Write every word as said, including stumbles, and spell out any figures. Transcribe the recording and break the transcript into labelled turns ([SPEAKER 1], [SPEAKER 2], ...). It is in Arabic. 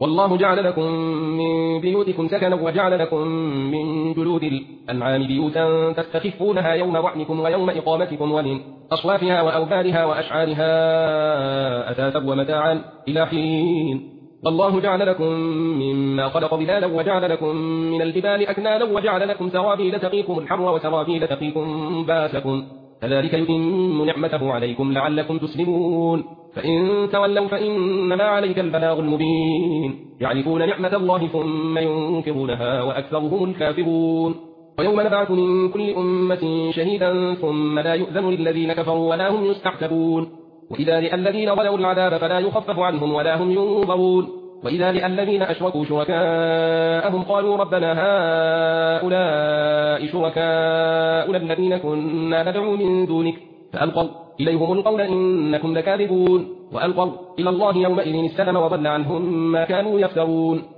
[SPEAKER 1] والله جعل لكم من بيوتكم سكنا وجعل لكم من جلود الأنعام بيوتا تستخفونها يوم وعنكم ويوم إقامتكم ومن أصوافها وأوبارها وأشعارها أثاثا ومتاعا إلى حين. والله جعل لكم مما خلق ظلالا وجعل لكم من الجبال أكنانا وجعل لكم سرابيل تقيكم الحر وسرابيل تقيكم باسكم كذلك يتم نعمته عليكم لعلكم تسلمون. فإن تولوا فإنما عليك البلاغ المبين يعرفون نعمة الله ثم ينكرونها وأكثرهم الكافرون. ويوم نبعث من كل أمة شهيدا ثم لا يؤذن للذين كفروا ولا هم يستعتبون. وإذا لقى الذين ظلموا العذاب فلا يخفف عنهم ولا هم ينظرون. وإذا لقى الذين أشركوا شركاءهم قالوا ربنا هؤلاء شركاؤنا الذين كنا ندعو من دونك فألقوا إليهم القول إنكم لكاذبون وألقوا إلى الله يومئذ السلم وضل عنهم ما كانوا يفترون.